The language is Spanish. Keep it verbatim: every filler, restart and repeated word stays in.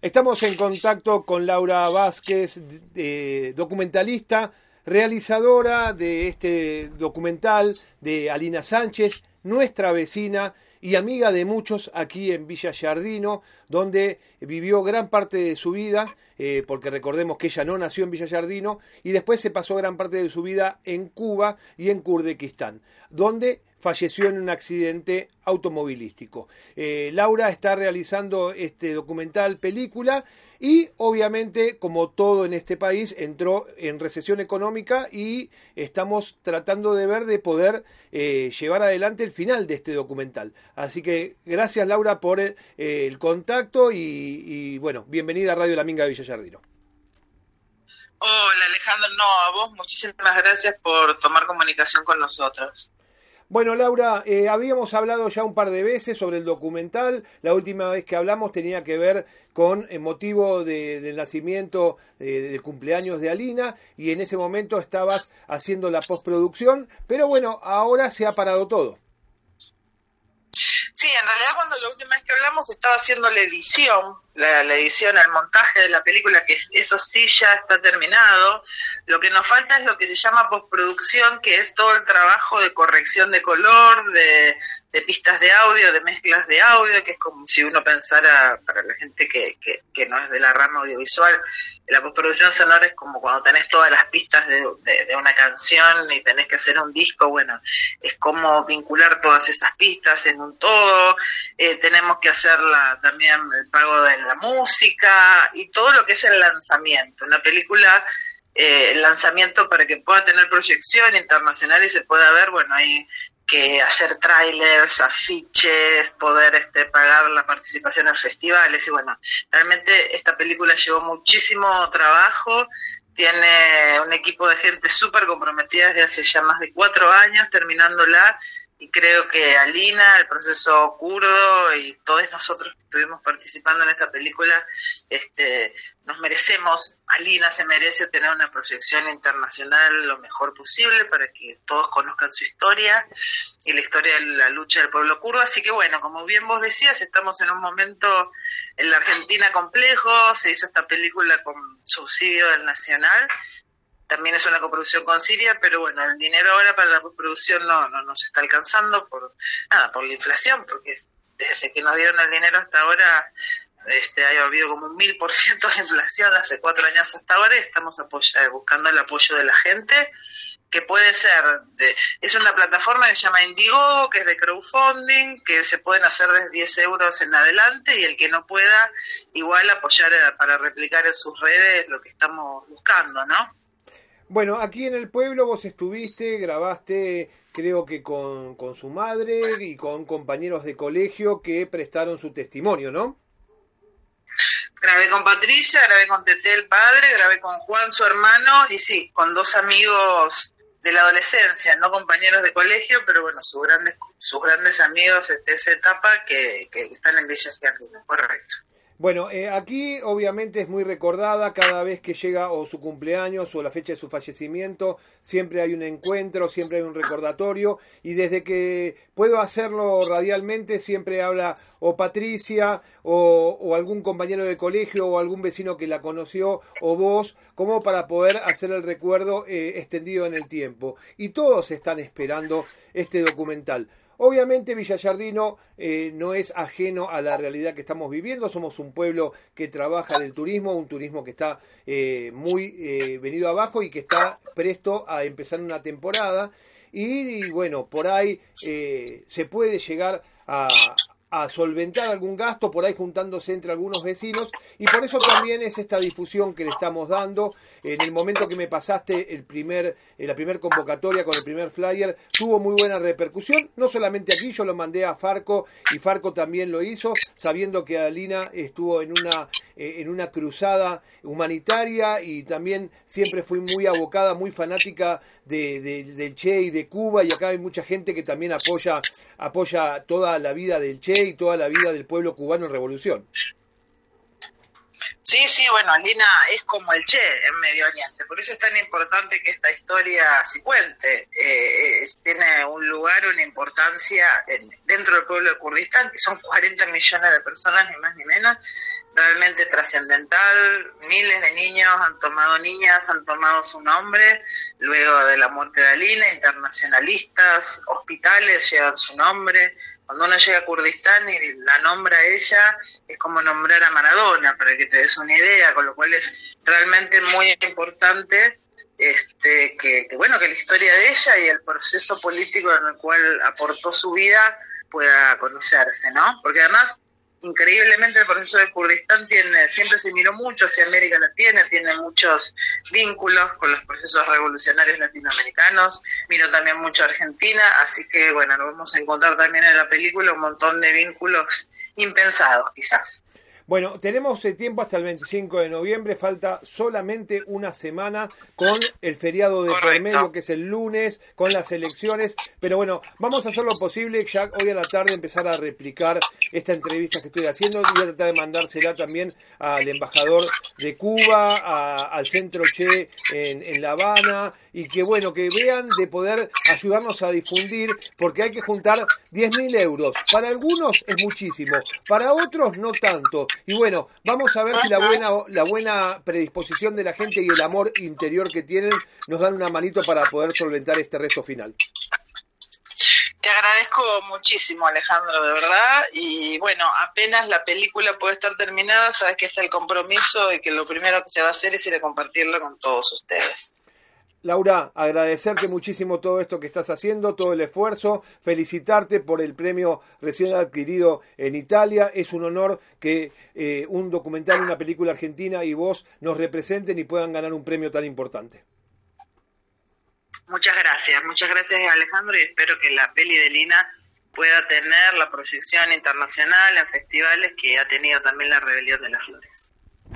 Estamos en contacto con Laura Vázquez, eh, documentalista, realizadora de este documental de Alina Sánchez, nuestra vecina y amiga de muchos aquí en Villa Giardino, donde vivió gran parte de su vida, eh, porque recordemos que ella no nació en Villa Giardino, y después se pasó gran parte de su vida en Cuba y en Kurdistán, donde falleció en un accidente automovilístico. Eh, Laura está realizando este documental película y obviamente, como todo en este país, entró en recesión económica y estamos tratando de ver de poder eh, llevar adelante el final de este documental. Así que gracias, Laura, por eh, el contacto y, y bueno, bienvenida a Radio La Minga de Villa Giardino. Hola Alejandro, no, a vos muchísimas gracias por tomar comunicación con nosotros. Bueno, Laura, eh, habíamos hablado ya un par de veces sobre el documental. La última vez que hablamos tenía que ver con el motivo de, del nacimiento, eh, del cumpleaños de Alina, y en ese momento estabas haciendo la postproducción, pero bueno, ahora se ha parado todo. Sí, en realidad cuando la última vez que hablamos estaba haciendo la edición, la, la edición, el montaje de la película, que eso sí ya está terminado. Lo que nos falta es lo que se llama postproducción, que es todo el trabajo de corrección de color, de, de pistas de audio, de mezclas de audio, que es como si uno pensara, para la gente que, que, que no es de la rama audiovisual, la postproducción sonora es como cuando tenés todas las pistas de, de, de una canción y tenés que hacer un disco. Bueno, es como vincular todas esas pistas en un todo. Eh, tenemos que hacer la, también el pago de la música y todo lo que es el lanzamiento. Una película, eh, el lanzamiento para que pueda tener proyección internacional y se pueda ver, bueno, hay que hacer trailers, afiches, poder este, pagar la participación en festivales. Y bueno, realmente esta película llevó muchísimo trabajo, tiene un equipo de gente súper comprometida desde hace ya más de cuatro años terminándola, y creo que Alina, el proceso kurdo y todos nosotros que estuvimos participando en esta película, este, nos merecemos, Alina se merece tener una proyección internacional lo mejor posible para que todos conozcan su historia y la historia de la lucha del pueblo kurdo. Así que bueno, como bien vos decías, estamos en un momento en la Argentina complejo, se hizo esta película con subsidio del Nacional. También es una coproducción con Siria, pero bueno, el dinero ahora para la postproducción no, no nos está alcanzando por nada, por la inflación, porque desde que nos dieron el dinero hasta ahora este, ha habido como un mil por ciento de inflación hace cuatro años hasta ahora, y estamos apoya, buscando el apoyo de la gente, que puede ser, de, es una plataforma que se llama Indiegogo, que es de crowdfunding, que se pueden hacer desde diez euros en adelante, y el que no pueda, igual apoyar para replicar en sus redes lo que estamos buscando, ¿no? Bueno, aquí en el pueblo vos estuviste, grabaste, creo que con, con su madre y con compañeros de colegio que prestaron su testimonio, ¿no? Grabé con Patricia, grabé con Tete el padre, grabé con Juan su hermano, y sí, con dos amigos de la adolescencia, no compañeros de colegio, pero bueno, sus grandes sus grandes amigos de esa etapa que, que están en Villa Giardino, correcto. Bueno, eh, aquí obviamente es muy recordada cada vez que llega o su cumpleaños o la fecha de su fallecimiento, siempre hay un encuentro, siempre hay un recordatorio, y desde que puedo hacerlo radialmente siempre habla o Patricia o, o algún compañero de colegio o algún vecino que la conoció o vos, como para poder hacer el recuerdo eh, extendido en el tiempo. Y todos están esperando este documental. Obviamente Villa Giardino eh, no es ajeno a la realidad que estamos viviendo, somos un pueblo que trabaja del turismo, un turismo que está eh, muy eh, venido abajo y que está presto a empezar una temporada, y, y bueno, por ahí eh, se puede llegar a, a solventar algún gasto, por ahí juntándose entre algunos vecinos, y por eso también es esta difusión que le estamos dando. En el momento que me pasaste el primer, la primer convocatoria con el primer flyer, tuvo muy buena repercusión, no solamente aquí, yo lo mandé a Farco, y Farco también lo hizo, sabiendo que Alina estuvo en una, eh, en una cruzada humanitaria, y también siempre fui muy abocada, muy fanática de, de, del Che y de Cuba, y acá hay mucha gente que también apoya, apoya toda la vida del Che y toda la vida del pueblo cubano en revolución. Sí, sí, bueno, Alina es como el Che en Medio Oriente, por eso es tan importante que esta historia se cuente. Eh, es, tiene un lugar, una importancia en, dentro del pueblo de Kurdistán, que son cuarenta millones de personas, ni más ni menos, realmente trascendental. Miles de niños han tomado, niñas han tomado su nombre luego de la muerte de Alina, internacionalistas, hospitales llevan su nombre. Cuando uno llega a Kurdistán y la nombra a ella, es como nombrar a Maradona, para que te des una idea, con lo cual es realmente muy importante este, que, que, bueno, que la historia de ella y el proceso político en el cual aportó su vida pueda conocerse, ¿no? Porque además, increíblemente, el proceso de Kurdistán tiene, siempre se miró mucho hacia América Latina, tiene muchos vínculos con los procesos revolucionarios latinoamericanos, miró también mucho a Argentina, así que bueno, nos vamos a encontrar también en la película un montón de vínculos impensados quizás. Bueno, tenemos el tiempo hasta el veinticinco de noviembre, falta solamente una semana con el feriado de por medio, que es el lunes, con las elecciones, pero bueno, vamos a hacer lo posible, ya hoy a la tarde empezar a replicar esta entrevista que estoy haciendo, y voy a tratar de mandársela también al embajador de Cuba, a, al Centro Che en, en La Habana, y que bueno, que vean de poder ayudarnos a difundir, porque hay que juntar diez mil euros, para algunos es muchísimo, para otros no tanto. Y bueno, vamos a ver si la buena la buena predisposición de la gente y el amor interior que tienen nos dan una manito para poder solventar este reto final. Te agradezco muchísimo, Alejandro, de verdad. Y bueno, apenas la película puede estar terminada, sabes que está el compromiso y que lo primero que se va a hacer es ir a compartirlo con todos ustedes. Laura, agradecerte muchísimo todo esto que estás haciendo, todo el esfuerzo, felicitarte por el premio recién adquirido en Italia. Es un honor que eh, un documental, una película argentina y vos nos representen y puedan ganar un premio tan importante. Muchas gracias, muchas gracias Alejandro, y espero que la peli de Lina pueda tener la proyección internacional en festivales que ha tenido también La Rebelión de las Flores.